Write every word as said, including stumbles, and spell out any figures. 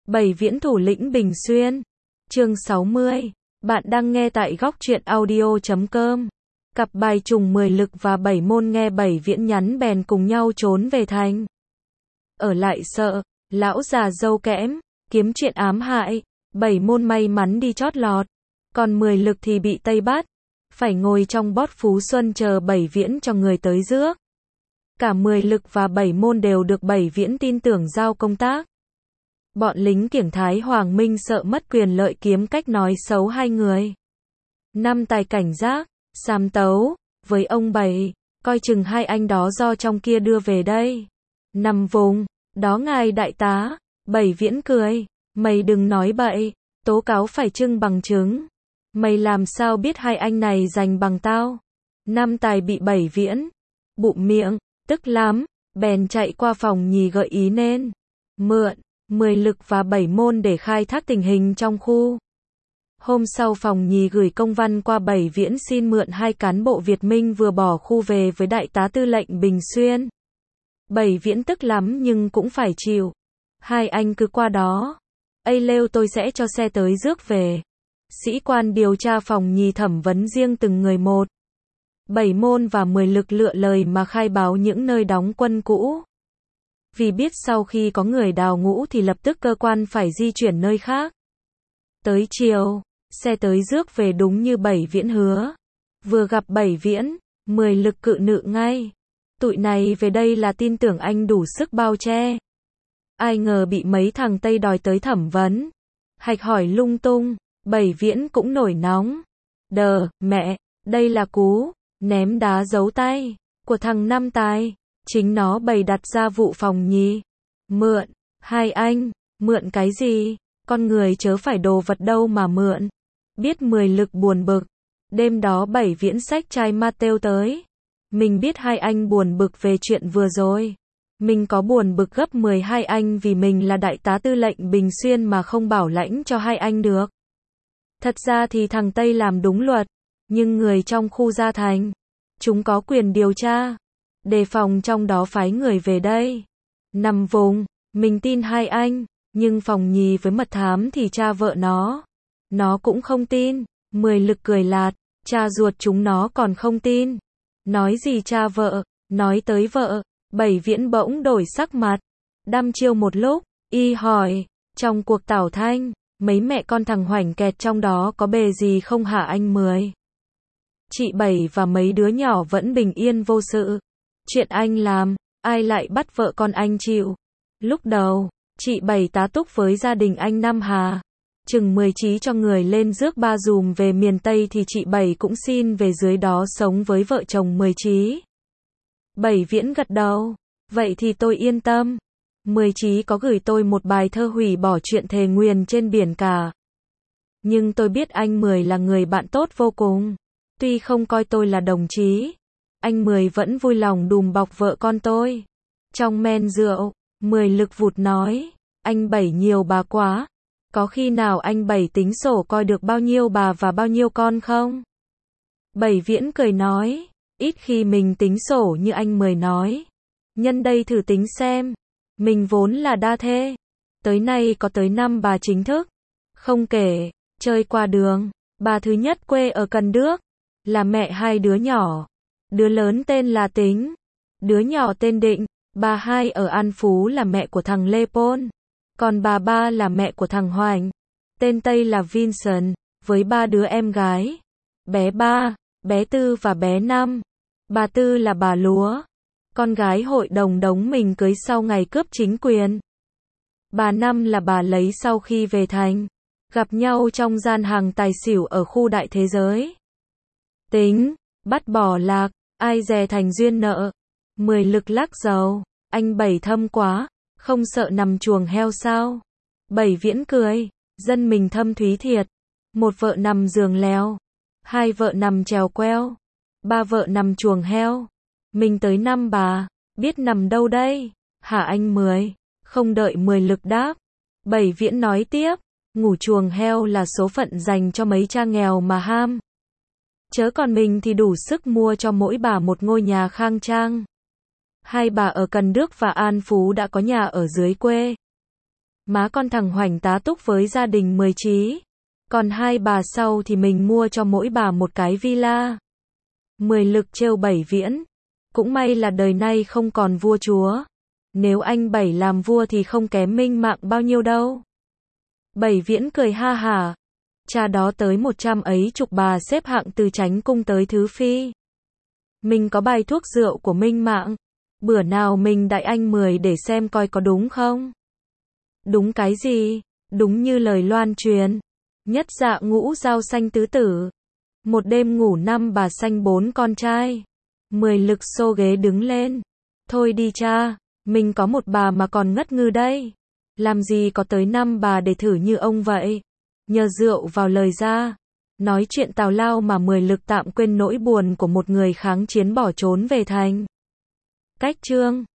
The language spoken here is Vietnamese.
Bảy Viễn thủ lĩnh Bình Xuyên. Chương sáu mươi. Bạn đang nghe tại góc truyện audio chấm com. Cặp bài trùng mười lực và bảy môn nghe Bảy Viễn nhắn bèn cùng nhau trốn về thành. Ở lại sợ, lão già dâu kẽm, kiếm chuyện ám hại. Bảy môn may mắn đi chót lọt. Còn mười lực thì bị Tây bắt. Phải ngồi trong bót Phú Xuân chờ Bảy Viễn cho người tới rước. Cả mười lực và bảy môn đều được Bảy Viễn tin tưởng giao công tác. Bọn lính kiểng Thái Hoàng Minh sợ mất quyền lợi kiếm cách nói xấu hai người. Năm tài cảnh giác, sám tấu, với ông Bảy, coi chừng hai anh đó do trong kia đưa về đây. Nằm vùng, đó ngài đại tá, Bảy Viễn cười, mày đừng nói bậy, tố cáo phải trưng bằng chứng. Mày làm sao biết hai anh này giành bằng tao? Năm tài bị Bảy Viễn bụm miệng, tức lắm, bèn chạy qua phòng nhì gợi ý nên mượn mười lực và bảy môn để khai thác tình hình trong khu. Hôm sau phòng nhì gửi công văn qua Bảy Viễn xin mượn hai cán bộ Việt Minh vừa bỏ khu về với đại tá tư lệnh Bình Xuyên. Bảy Viễn tức lắm nhưng cũng phải chịu. Hai anh cứ qua đó. Ây lêu tôi sẽ cho xe tới rước về. Sĩ quan điều tra phòng nhì thẩm vấn riêng từng người một. Bảy môn và mười lực lựa lời mà khai báo những nơi đóng quân cũ. Vì biết sau khi có người đào ngũ thì lập tức cơ quan phải di chuyển nơi khác. Tới chiều, xe tới rước về đúng như Bảy Viễn hứa. Vừa gặp Bảy Viễn, mười lực cự nự ngay. Tụi này về đây là tin tưởng anh đủ sức bao che. Ai ngờ bị mấy thằng Tây đòi tới thẩm vấn. Hạch hỏi lung tung, Bảy Viễn cũng nổi nóng. Đờ, mẹ, đây là cú ném đá giấu tay của thằng Năm Tài. Chính nó bày đặt ra vụ phòng nhì. Mượn, hai anh, mượn cái gì? Con người chớ phải đồ vật đâu mà mượn. Biết mười lực buồn bực. Đêm đó Bảy Viễn xách chai Mateo tới. Mình biết hai anh buồn bực về chuyện vừa rồi. Mình có buồn bực gấp mười hai anh vì mình là đại tá tư lệnh Bình Xuyên mà không bảo lãnh cho hai anh được. Thật ra thì thằng Tây làm đúng luật. Nhưng người trong khu gia thành, chúng có quyền điều tra. Đề phòng trong đó phái người về đây. Nằm vùng, mình tin hai anh, nhưng phòng nhì với mật thám thì cha vợ nó. Nó cũng không tin. Mười lực cười lạt, cha ruột chúng nó còn không tin. Nói gì cha vợ, nói tới vợ, Bảy Viễn bỗng đổi sắc mặt. Đăm chiêu một lúc, y hỏi, trong cuộc tảo thanh, mấy mẹ con thằng Hoành kẹt trong đó có bề gì không hả anh Mười? Chị Bảy và mấy đứa nhỏ vẫn bình yên vô sự. Chuyện anh làm, ai lại bắt vợ con anh chịu? Lúc đầu, chị Bảy tá túc với gia đình anh Năm Hà. Chừng mười chí cho người lên rước ba dùm về miền Tây thì chị Bảy cũng xin về dưới đó sống với vợ chồng mười chí. Bảy Viễn gật đầu. Vậy thì tôi yên tâm. Mười chí có gửi tôi một bài thơ hủy bỏ chuyện thề nguyền trên biển cả. Nhưng tôi biết anh Mười là người bạn tốt vô cùng. Tuy không coi tôi là đồng chí, anh Mười vẫn vui lòng đùm bọc vợ con tôi. Trong men rượu, Mười lực vụt nói, anh Bảy nhiều bà quá. Có khi nào anh Bảy tính sổ coi được bao nhiêu bà và bao nhiêu con không? Bảy Viễn cười nói, ít khi mình tính sổ như anh Mười nói. Nhân đây thử tính xem, mình vốn là đa thê. Tới nay có tới năm bà chính thức. Không kể, chơi qua đường, bà thứ nhất quê ở Cần Đước, là mẹ hai đứa nhỏ. Đứa lớn tên là Tính, đứa nhỏ tên Định. Bà hai ở An Phú là mẹ của thằng Lê Pôn. Còn bà ba là mẹ của thằng Hoành. Tên Tây là Vincent, với ba đứa em gái. Bé ba, bé Tư và bé Năm. Bà Tư là bà Lúa, con gái hội đồng đống mình cưới sau ngày cướp chính quyền. Bà Năm là bà lấy sau khi về thành. Gặp nhau trong gian hàng tài xỉu ở khu đại thế giới. Tính, bắt bỏ lạc, ai dè thành duyên nợ. Mười lực lắc dầu, anh Bảy thâm quá, không sợ nằm chuồng heo sao? Bảy Viễn cười, dân mình thâm thúy thiệt. Một vợ nằm giường leo, hai vợ nằm chèo queo, ba vợ nằm chuồng heo. Mình tới năm bà, biết nằm đâu đây? Hả anh Mười? Không đợi Mười lực đáp. Bảy Viễn nói tiếp, ngủ chuồng heo là số phận dành cho mấy cha nghèo mà ham. Chớ còn mình thì đủ sức mua cho mỗi bà một ngôi nhà khang trang. Hai bà ở Cần Đước và An Phú đã có nhà ở dưới quê. Má con thằng Hoành tá túc với gia đình mười chí. Còn hai bà sau thì mình mua cho mỗi bà một cái villa. Mười lực trêu Bảy Viễn. Cũng may là đời nay không còn vua chúa. Nếu anh Bảy làm vua thì không kém Minh Mạng bao nhiêu đâu. Bảy Viễn cười ha hả. Cha đó tới một trăm ấy chục bà xếp hạng từ chánh cung tới thứ phi. Mình có bài thuốc rượu của Minh Mạng. Bữa nào mình đại anh mười để xem coi có đúng không? Đúng cái gì? Đúng như lời loan truyền. Nhất dạ ngũ giao sanh tứ tử. Một đêm ngủ năm bà sanh bốn con trai. Mười lực xô ghế đứng lên. Thôi đi cha, mình có một bà mà còn ngất ngư đây. Làm gì có tới năm bà để thử như ông vậy. Nhờ rượu vào lời ra. Nói chuyện tào lao mà mười lực tạm quên nỗi buồn của một người kháng chiến bỏ trốn về thành. Cách chương